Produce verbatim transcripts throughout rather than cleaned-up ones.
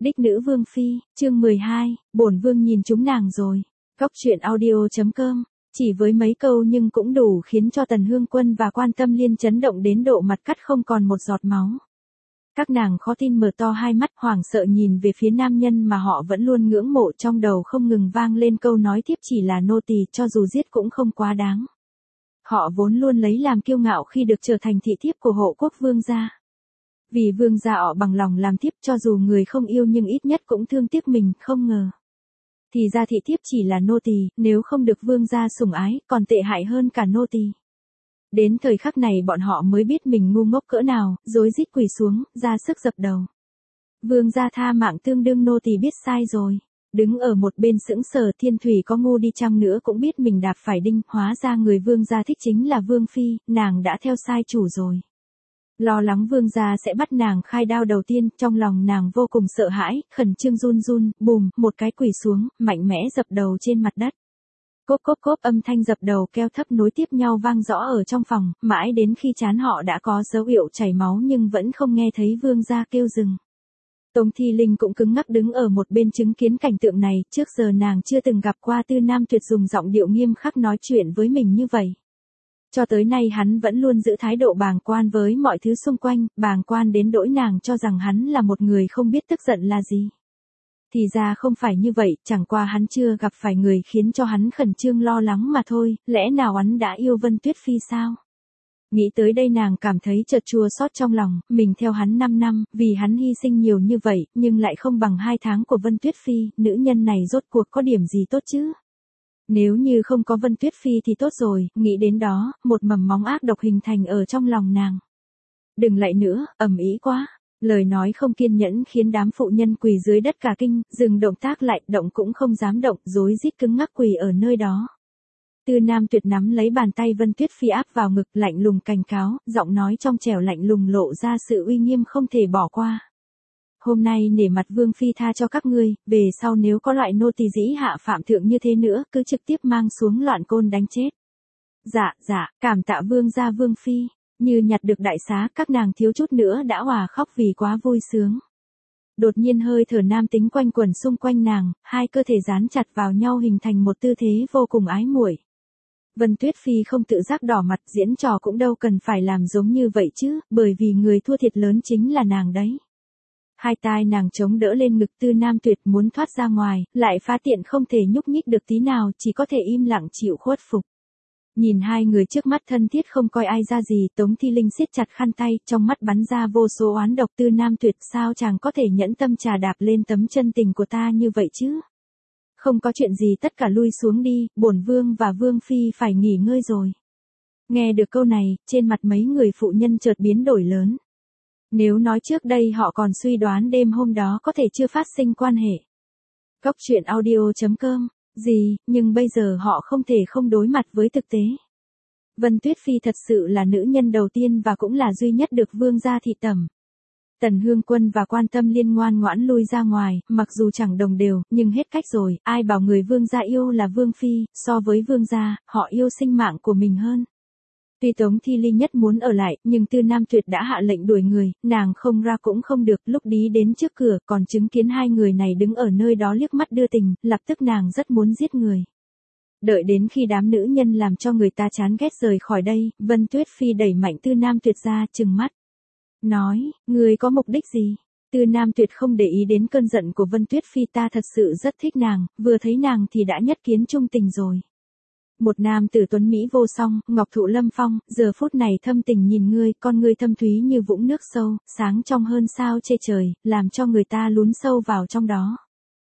Đích nữ vương phi, chương mười hai, bổn vương nhìn chúng nàng rồi. Cóc truyện audio chấm com, chỉ với mấy câu nhưng cũng đủ khiến cho Tần Hương Quân và Quan Tâm Liên chấn động đến độ mặt cắt không còn một giọt máu. Các nàng khó tin mở to hai mắt hoảng sợ nhìn về phía nam nhân mà họ vẫn luôn ngưỡng mộ, trong đầu không ngừng vang lên câu nói tiếp chỉ là nô tỳ, cho dù giết cũng không quá đáng. Họ vốn luôn lấy làm kiêu ngạo khi được trở thành thị thiếp của hộ quốc vương gia. Vì vương gia họ bằng lòng làm thiếp, cho dù người không yêu nhưng ít nhất cũng thương tiếc mình, không ngờ. Thì ra thị thiếp chỉ là nô tỳ, nếu không được vương gia sủng ái, còn tệ hại hơn cả nô tỳ. Đến thời khắc này bọn họ mới biết mình ngu ngốc cỡ nào, rối rít quỳ xuống, ra sức dập đầu. Vương gia tha mạng, tương đương nô tỳ biết sai rồi. Đứng ở một bên sững sờ, Thiên Thủy có ngu đi chăng nữa cũng biết mình đạp phải đinh, hóa ra người vương gia thích chính là vương phi, nàng đã theo sai chủ rồi. Lo lắng vương gia sẽ bắt nàng khai đao đầu tiên, trong lòng nàng vô cùng sợ hãi, khẩn trương run run, bùm, một cái quỳ xuống, mạnh mẽ dập đầu trên mặt đất. Cốp cốp cốp, âm thanh dập đầu keo thấp nối tiếp nhau vang rõ ở trong phòng, mãi đến khi trán họ đã có dấu hiệu chảy máu nhưng vẫn không nghe thấy vương gia kêu dừng. Tống Thi Linh cũng cứng ngắc đứng ở một bên chứng kiến cảnh tượng này, trước giờ nàng chưa từng gặp qua Tư Nam Tuyệt dùng giọng điệu nghiêm khắc nói chuyện với mình như vậy. Cho tới nay hắn vẫn luôn giữ thái độ bàng quan với mọi thứ xung quanh, bàng quan đến nỗi nàng cho rằng hắn là một người không biết tức giận là gì. Thì ra không phải như vậy, chẳng qua hắn chưa gặp phải người khiến cho hắn khẩn trương lo lắng mà thôi, lẽ nào hắn đã yêu Vân Tuyết Phi sao? Nghĩ tới đây nàng cảm thấy chợt chua xót trong lòng, mình theo hắn năm năm, vì hắn hy sinh nhiều như vậy, nhưng lại không bằng hai tháng của Vân Tuyết Phi, nữ nhân này rốt cuộc có điểm gì tốt chứ? Nếu như không có Vân Tuyết Phi thì tốt rồi, nghĩ đến đó, một mầm móng ác độc hình thành ở trong lòng nàng. Đừng lại nữa, ầm ĩ quá. Lời nói không kiên nhẫn khiến đám phụ nhân quỳ dưới đất cả kinh, dừng động tác lại, động cũng không dám động, rối rít cứng ngắc quỳ ở nơi đó. Tư Nam Tuyệt nắm lấy bàn tay Vân Tuyết Phi áp vào ngực, lạnh lùng cảnh cáo, giọng nói trong trẻo lạnh lùng lộ ra sự uy nghiêm không thể bỏ qua. Hôm nay nể mặt vương phi tha cho các ngươi, về sau nếu có loại nô tỳ dĩ hạ phạm thượng như thế nữa, cứ trực tiếp mang xuống loạn côn đánh chết. Dạ, dạ, cảm tạ vương gia vương phi. Như nhặt được đại xá, các nàng thiếu chút nữa đã òa khóc vì quá vui sướng. Đột nhiên hơi thở nam tính quanh quẩn xung quanh nàng, hai cơ thể dán chặt vào nhau hình thành một tư thế vô cùng ái muội. Vân Tuyết Phi không tự giác đỏ mặt, diễn trò cũng đâu cần phải làm giống như vậy chứ, bởi vì người thua thiệt lớn chính là nàng đấy. Hai tai nàng chống đỡ lên ngực Tư Nam Tuyệt muốn thoát ra ngoài, lại phá tiện không thể nhúc nhích được tí nào, chỉ có thể im lặng chịu khuất phục. Nhìn hai người trước mắt thân thiết không coi ai ra gì, Tống Thi Linh siết chặt khăn tay, trong mắt bắn ra vô số oán độc. Tư Nam Tuyệt, sao chàng có thể nhẫn tâm trà đạp lên tấm chân tình của ta như vậy chứ? Không có chuyện gì, tất cả lui xuống đi, bổn vương và vương phi phải nghỉ ngơi rồi. Nghe được câu này, trên mặt mấy người phụ nhân chợt biến đổi lớn. Nếu nói trước đây họ còn suy đoán đêm hôm đó có thể chưa phát sinh quan hệ. Cóc truyện audio chấm com gì, nhưng bây giờ họ không thể không đối mặt với thực tế. Vân Tuyết Phi thật sự là nữ nhân đầu tiên và cũng là duy nhất được vương gia thị tẩm. Tần Hương Quân và Quan Tâm Liên ngoan ngoãn lui ra ngoài, mặc dù chẳng đồng đều, nhưng hết cách rồi, ai bảo người vương gia yêu là vương phi, so với vương gia, họ yêu sinh mạng của mình hơn. Tuy Tống Thi Ly nhất muốn ở lại, nhưng Tư Nam Tuyệt đã hạ lệnh đuổi người, nàng không ra cũng không được, lúc đi đến trước cửa, còn chứng kiến hai người này đứng ở nơi đó liếc mắt đưa tình, lập tức nàng rất muốn giết người. Đợi đến khi đám nữ nhân làm cho người ta chán ghét rời khỏi đây, Vân Tuyết Phi đẩy mạnh Tư Nam Tuyệt ra, trừng mắt. Nói, người có mục đích gì? Tư Nam Tuyệt không để ý đến cơn giận của Vân Tuyết Phi, ta thật sự rất thích nàng, vừa thấy nàng thì đã nhất kiến trung tình rồi. Một nam tử tuấn Mỹ vô song, ngọc thụ lâm phong, giờ phút này thâm tình nhìn ngươi, con ngươi thâm thúy như vũng nước sâu, sáng trong hơn sao chê trời, làm cho người ta lún sâu vào trong đó.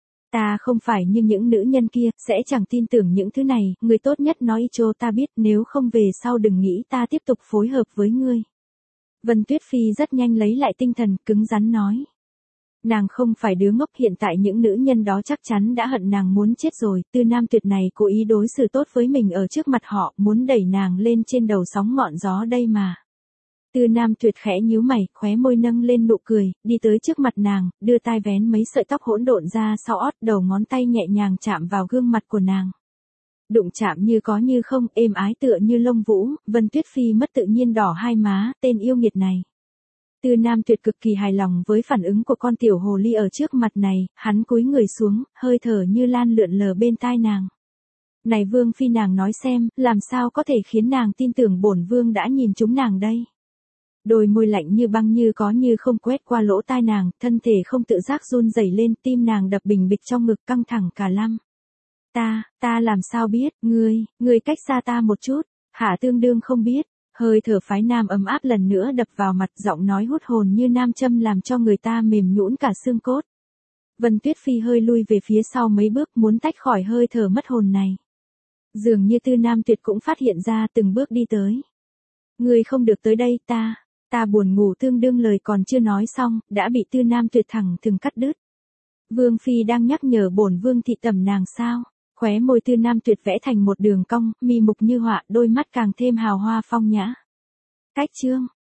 Ta không phải như những nữ nhân kia, sẽ chẳng tin tưởng những thứ này, người tốt nhất nói cho ta biết, nếu không về sau đừng nghĩ ta tiếp tục phối hợp với ngươi. Vân Tuyết Phi rất nhanh lấy lại tinh thần, cứng rắn nói. Nàng không phải đứa ngốc, hiện tại những nữ nhân đó chắc chắn đã hận nàng muốn chết rồi, Tư Nam Tuyệt này cố ý đối xử tốt với mình ở trước mặt họ, muốn đẩy nàng lên trên đầu sóng ngọn gió đây mà. Tư Nam Tuyệt khẽ nhíu mày, khóe môi nâng lên nụ cười, đi tới trước mặt nàng, đưa tai vén mấy sợi tóc hỗn độn ra sau ót, đầu ngón tay nhẹ nhàng chạm vào gương mặt của nàng. Đụng chạm như có như không, êm ái tựa như lông vũ, Vân Tuyết Phi mất tự nhiên đỏ hai má, tên yêu nghiệt này. Tư Nam Tuyệt cực kỳ hài lòng với phản ứng của con tiểu hồ ly ở trước mặt này, hắn cúi người xuống, hơi thở như lan lượn lờ bên tai nàng. Này Vương Phi, nàng nói xem, làm sao có thể khiến nàng tin tưởng bổn Vương đã nhìn chúng nàng đây? Đôi môi lạnh như băng như có như không quét qua lỗ tai nàng, thân thể không tự giác run rẩy lên, tim nàng đập bình bịch trong ngực căng thẳng cả lăm. Ta, ta làm sao biết, ngươi, ngươi cách xa ta một chút, Hạ tương đương không biết. Hơi thở phái nam ấm áp lần nữa đập vào mặt, giọng nói hút hồn như nam châm làm cho người ta mềm nhũn cả xương cốt. Vân Tuyết Phi hơi lui về phía sau mấy bước, muốn tách khỏi hơi thở mất hồn này. Dường như Tư Nam Tuyệt cũng phát hiện ra, từng bước đi tới. Ngươi không được tới đây, ta, ta buồn ngủ. Tương đương lời còn chưa nói xong, đã bị Tư Nam Tuyệt thẳng thừng cắt đứt. Vương Phi đang nhắc nhở bổn Vương thị tẩm nàng sao? Khóe môi Tư Nam Tuyệt vẽ thành một đường cong, mi mục như họa, đôi mắt càng thêm hào hoa phong nhã. Cách chương